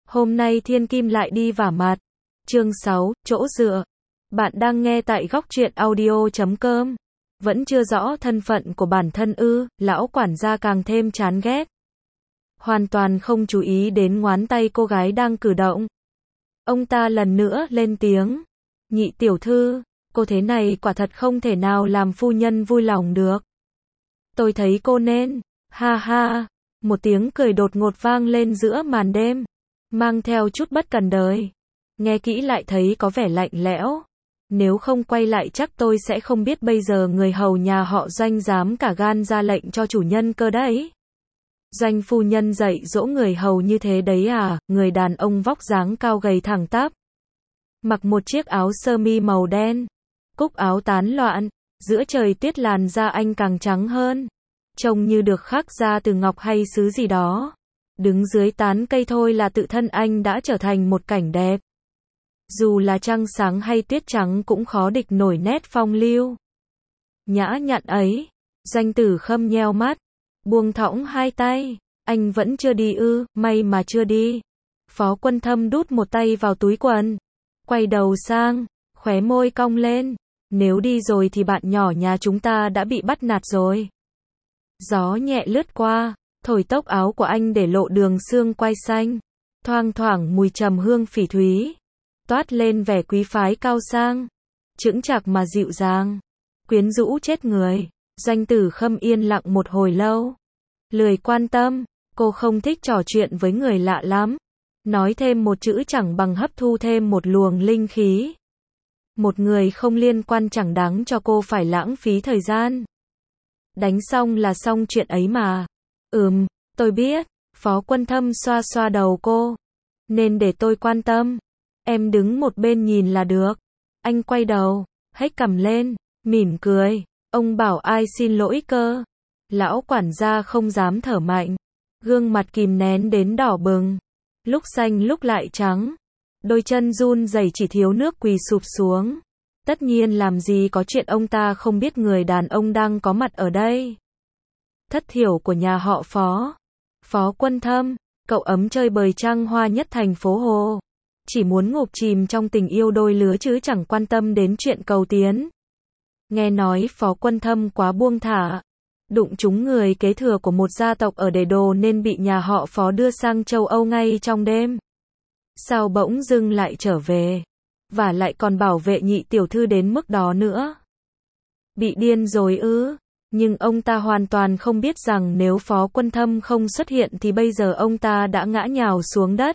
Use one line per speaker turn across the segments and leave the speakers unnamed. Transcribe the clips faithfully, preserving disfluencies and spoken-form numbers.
Hôm nay thiên kim lại đi vả mặt. Chương sáu, chỗ dựa. Bạn đang nghe tại góc truyện audio chấm com. Vẫn chưa rõ thân phận của bản thân ư, lão quản gia càng thêm chán ghét. Hoàn toàn không chú ý đến ngón tay cô gái đang cử động. Ông ta lần nữa lên tiếng. Nhị tiểu thư, cô thế này quả thật không thể nào làm phu nhân vui lòng được. Tôi thấy cô nên, ha ha, một tiếng cười đột ngột vang lên giữa màn đêm, mang theo chút bất cần đời. Nghe kỹ lại thấy có vẻ lạnh lẽo. Nếu không quay lại chắc tôi sẽ không biết bây giờ người hầu nhà họ Doanh dám cả gan ra lệnh cho chủ nhân cơ đấy. Doanh phu nhân dạy dỗ người hầu như thế đấy à? Người đàn ông vóc dáng cao gầy thẳng tắp, mặc một chiếc áo sơ mi màu đen, cúc áo tán loạn, giữa trời tuyết làn da anh càng trắng hơn, trông như được khắc ra từ ngọc hay sứ gì đó. Đứng dưới tán cây thôi là tự thân anh đã trở thành một cảnh đẹp. Dù là trăng sáng hay tuyết trắng cũng khó địch nổi nét phong lưu nhã nhặn ấy. Doanh Tử Khâm nheo mắt, buông thõng hai tay. Anh vẫn chưa đi ư? May mà chưa đi. Phó Quân Thâm đút một tay vào túi quần, quay đầu sang, khóe môi cong lên. Nếu đi rồi thì bạn nhỏ nhà chúng ta đã bị bắt nạt rồi. Gió nhẹ lướt qua, thổi tóc áo của anh để lộ đường xương quai xanh, thoang thoảng mùi trầm hương phỉ thúy, toát lên vẻ quý phái cao sang, chững chạc mà dịu dàng, quyến rũ chết người. Doanh Tử Khâm yên lặng một hồi lâu, lười quan tâm, cô không thích trò chuyện với người lạ lắm. Nói thêm một chữ chẳng bằng hấp thu thêm một luồng linh khí. Một người không liên quan chẳng đáng cho cô phải lãng phí thời gian. Đánh xong là xong chuyện ấy mà. Ừm, tôi biết. Phó Quân Thâm xoa xoa đầu cô. Nên để tôi quan tâm. Em đứng một bên nhìn là được. Anh quay đầu, hếch cằm lên, mỉm cười. Ông bảo ai xin lỗi cơ? Lão quản gia không dám thở mạnh. Gương mặt kìm nén đến đỏ bừng, lúc xanh lúc lại trắng. Đôi chân run rẩy chỉ thiếu nước quỳ sụp xuống. Tất nhiên làm gì có chuyện ông ta không biết người đàn ông đang có mặt ở đây. Thất thiểu của nhà họ Phó. Phó Quân Thâm, cậu ấm chơi bời trăng hoa nhất thành phố Hồ. Chỉ muốn ngộp chìm trong tình yêu đôi lứa chứ chẳng quan tâm đến chuyện cầu tiến. Nghe nói Phó Quân Thâm quá buông thả, đụng trúng người kế thừa của một gia tộc ở Đề Đô nên bị nhà họ Phó đưa sang châu Âu ngay trong đêm. Sao bỗng dưng lại trở về? Và lại còn bảo vệ nhị tiểu thư đến mức đó nữa. Bị điên rồi ư? Nhưng ông ta hoàn toàn không biết rằng nếu Phó Quân Thâm không xuất hiện thì bây giờ ông ta đã ngã nhào xuống đất,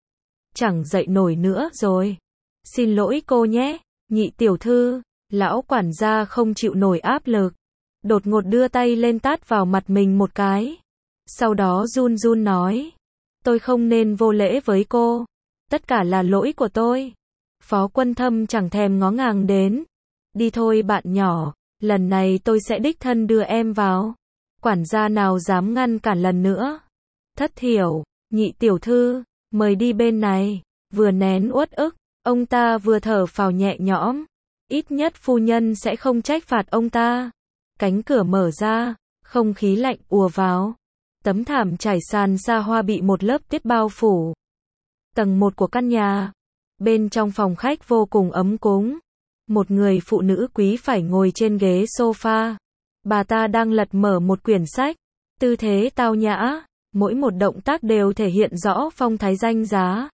chẳng dậy nổi nữa rồi. Xin lỗi cô nhé, nhị tiểu thư. Lão quản gia không chịu nổi áp lực, đột ngột đưa tay lên tát vào mặt mình một cái. Sau đó run run nói, tôi không nên vô lễ với cô. Tất cả là lỗi của tôi. Phó Quân Thâm chẳng thèm ngó ngàng đến. Đi thôi bạn nhỏ, lần này tôi sẽ đích thân đưa em vào. Quản gia nào dám ngăn cản lần nữa. Thất thiểu, nhị tiểu thư, mời đi bên này. Vừa nén uất ức, ông ta vừa thở phào nhẹ nhõm. Ít nhất phu nhân sẽ không trách phạt ông ta. Cánh cửa mở ra, không khí lạnh ùa vào. Tấm thảm trải sàn xa hoa bị một lớp tuyết bao phủ. Tầng một của căn nhà. Bên trong phòng khách vô cùng ấm cúng. Một người phụ nữ quý phải ngồi trên ghế sofa. Bà ta đang lật mở một quyển sách. Tư thế tao nhã, mỗi một động tác đều thể hiện rõ phong thái danh giá.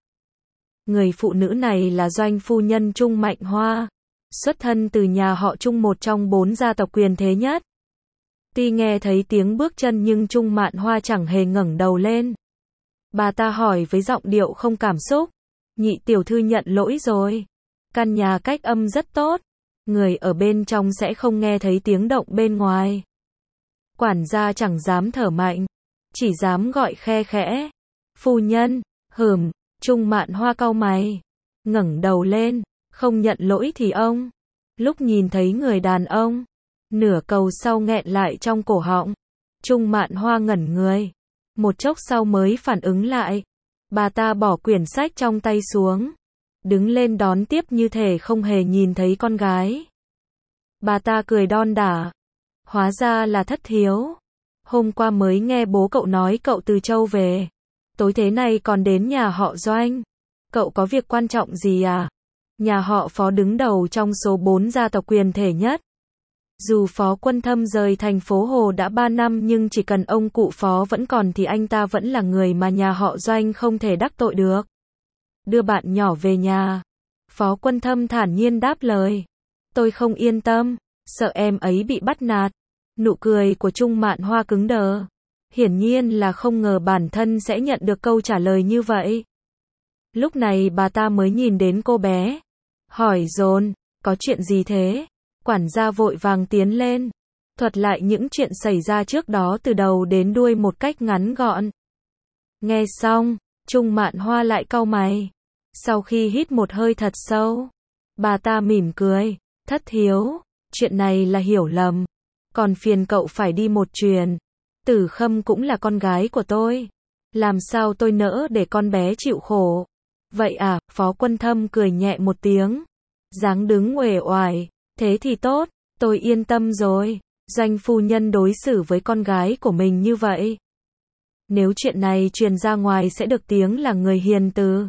Người phụ nữ này là Doanh phu nhân Trung Mạnh Hoa. Xuất thân từ nhà họ Trung, một trong bốn gia tộc quyền thế nhất. Tuy nghe thấy tiếng bước chân nhưng Trung Mạn Hoa chẳng hề ngẩng đầu lên. Bà ta hỏi với giọng điệu không cảm xúc. Nhị tiểu thư nhận lỗi rồi. Căn nhà cách âm rất tốt. Người ở bên trong sẽ không nghe thấy tiếng động bên ngoài. Quản gia chẳng dám thở mạnh, chỉ dám gọi khe khẽ. Phu nhân, hừm. Trung Mạn Hoa cau mày, ngẩng đầu lên. Không nhận lỗi thì ông. Lúc nhìn thấy người đàn ông, nửa câu sau nghẹn lại trong cổ họng. Trung Mạn Hoa ngẩn người. Một chốc sau mới phản ứng lại. Bà ta bỏ quyển sách trong tay xuống, đứng lên đón tiếp như thể không hề nhìn thấy con gái. Bà ta cười đon đả. Hóa ra là Thất thiếu. Hôm qua mới nghe bố cậu nói cậu từ Châu về. tối thế này còn đến nhà họ Doanh. Cậu có việc quan trọng gì à? Nhà họ Phó đứng đầu trong số bốn gia tộc quyền thể nhất. Dù Phó Quân Thâm rời thành phố Hồ đã ba năm nhưng chỉ cần ông cụ Phó vẫn còn thì anh ta vẫn là người mà nhà họ Doanh không thể đắc tội được. Đưa bạn nhỏ về nhà. Phó Quân Thâm thản nhiên đáp lời. Tôi không yên tâm, sợ em ấy bị bắt nạt. Nụ cười của Trung Mạn Hoa cứng đờ. Hiển nhiên là không ngờ bản thân sẽ nhận được câu trả lời như vậy. Lúc này bà ta mới nhìn đến cô bé. Hỏi dồn, có chuyện gì thế? Quản gia vội vàng tiến lên. Thuật lại những chuyện xảy ra trước đó từ đầu đến đuôi một cách ngắn gọn. Nghe xong, Trung Mạn Hoa lại cau mày. Sau khi hít một hơi thật sâu, bà ta mỉm cười. Thất Hiếu, chuyện này là hiểu lầm. Còn phiền cậu phải đi một chuyện. Tử Khâm cũng là con gái của tôi. Làm sao tôi nỡ để con bé chịu khổ? Vậy à, Phó Quân Thâm cười nhẹ một tiếng. Dáng đứng uể oải. Thế thì tốt, tôi yên tâm rồi. Doanh phu nhân đối xử với con gái của mình như vậy. Nếu chuyện này truyền ra ngoài sẽ được tiếng là người hiền từ.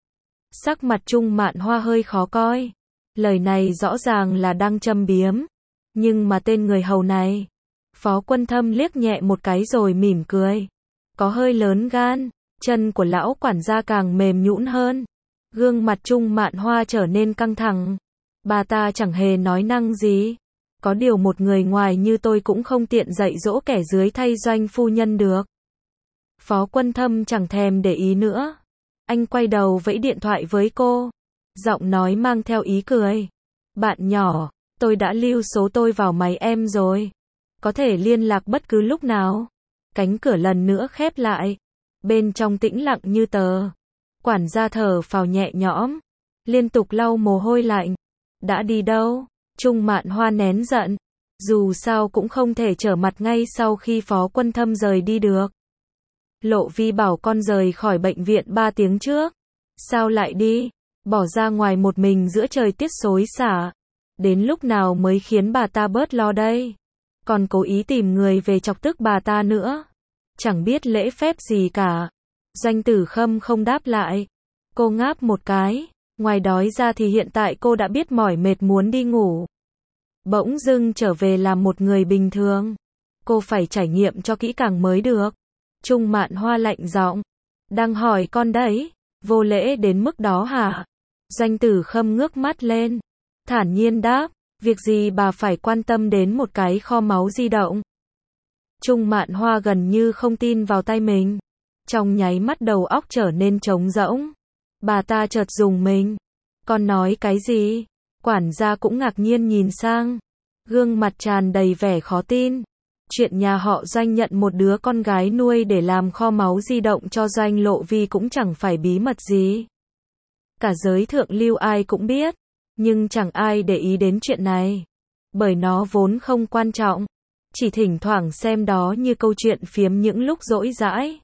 Sắc mặt Trung Mạn Hoa hơi khó coi. Lời này rõ ràng là đang châm biếm. Nhưng mà tên người hầu này. Phó Quân Thâm liếc nhẹ một cái rồi mỉm cười. Có hơi lớn gan. Chân của lão quản gia càng mềm nhũn hơn. Gương mặt Trung Mạn Hoa trở nên căng thẳng. Bà ta chẳng hề nói năng gì. Có điều một người ngoài như tôi cũng không tiện dạy dỗ kẻ dưới thay Doanh phu nhân được. Phó Quân Thâm chẳng thèm để ý nữa. Anh quay đầu vẫy điện thoại với cô. Giọng nói mang theo ý cười. Bạn nhỏ, tôi đã lưu số tôi vào máy em rồi. Có thể liên lạc bất cứ lúc nào. Cánh cửa lần nữa khép lại. Bên trong tĩnh lặng như tờ. Quản gia thở phào nhẹ nhõm. Liên tục lau mồ hôi lạnh. Đã đi đâu? Trung Mạn Hoa nén giận. Dù sao cũng không thể trở mặt ngay sau khi Phó Quân Thâm rời đi được. Lộ Vi bảo con rời khỏi bệnh viện ba tiếng trước. Sao lại đi? Bỏ ra ngoài một mình giữa trời tiết xối xả. Đến lúc nào mới khiến bà ta bớt lo đây? Còn cố ý tìm người về chọc tức bà ta nữa. Chẳng biết lễ phép gì cả. Doanh Tử Khâm không đáp lại. Cô ngáp một cái. Ngoài đói ra thì hiện tại cô đã biết mỏi mệt muốn đi ngủ. Bỗng dưng trở về làm một người bình thường. Cô phải trải nghiệm cho kỹ càng mới được. Trung Mạn Hoa lạnh giọng. Đang hỏi con đấy. Vô lễ đến mức đó hả? Doanh Tử Khâm ngước mắt lên. Thản nhiên đáp. Việc gì bà phải quan tâm đến một cái kho máu di động? Trung Mạn Hoa gần như không tin vào tay mình. Trong nháy mắt đầu óc trở nên trống rỗng. Bà ta chợt dùng mình. Con nói cái gì? Quản gia cũng ngạc nhiên nhìn sang. Gương mặt tràn đầy vẻ khó tin. Chuyện nhà họ Doanh nhận một đứa con gái nuôi để làm kho máu di động cho Doanh Lộ Vi cũng chẳng phải bí mật gì. Cả giới thượng lưu ai cũng biết. Nhưng chẳng ai để ý đến chuyện này. Bởi nó vốn không quan trọng. Chỉ thỉnh thoảng xem đó như câu chuyện phiếm những lúc rỗi rãi.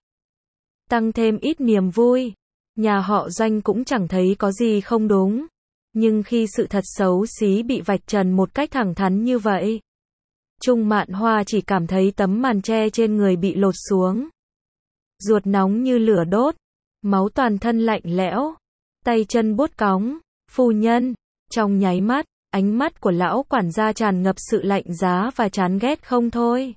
Tăng thêm ít niềm vui. Nhà họ Doanh cũng chẳng thấy có gì không đúng. Nhưng khi sự thật xấu xí bị vạch trần một cách thẳng thắn như vậy, Trung Mạn Hoa chỉ cảm thấy tấm màn che trên người bị lột xuống. Ruột nóng như lửa đốt. Máu toàn thân lạnh lẽo. Tay chân buốt cóng. Phu nhân. Trong nháy mắt, ánh mắt của lão quản gia tràn ngập sự lạnh giá và chán ghét không thôi.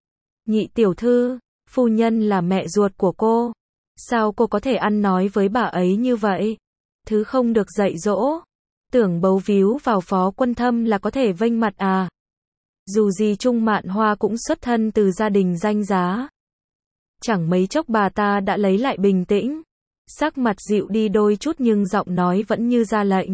Nhị tiểu thư, phu nhân là mẹ ruột của cô. Sao cô có thể ăn nói với bà ấy như vậy? Thứ không được dạy dỗ. Tưởng bấu víu vào Phó Quân Thâm là có thể vênh mặt à? Dù gì Trung Mạn Hoa cũng xuất thân từ gia đình danh giá. Chẳng mấy chốc bà ta đã lấy lại bình tĩnh. Sắc mặt dịu đi đôi chút nhưng giọng nói vẫn như ra lệnh.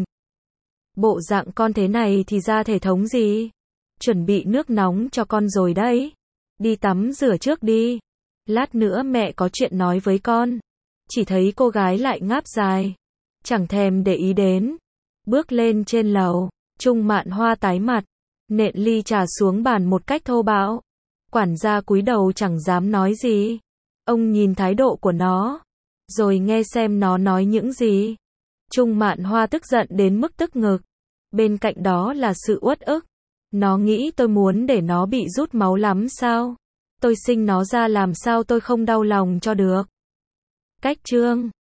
Bộ dạng con thế này thì ra thể thống gì? Chuẩn bị nước nóng cho con rồi đấy. Đi tắm rửa trước đi. Lát nữa mẹ có chuyện nói với con. Chỉ thấy cô gái lại ngáp dài. Chẳng thèm để ý đến. Bước lên trên lầu. Trung Mạn Hoa tái mặt. Nện ly trà xuống bàn một cách thô bạo. Quản gia cúi đầu chẳng dám nói gì. Ông nhìn thái độ của nó. Rồi nghe xem nó nói những gì. Trung Mạn Hoa tức giận đến mức tức ngực. Bên cạnh đó là sự uất ức. Nó nghĩ tôi muốn để nó bị rút máu lắm sao? Tôi sinh nó ra làm sao tôi không đau lòng cho được? cách chương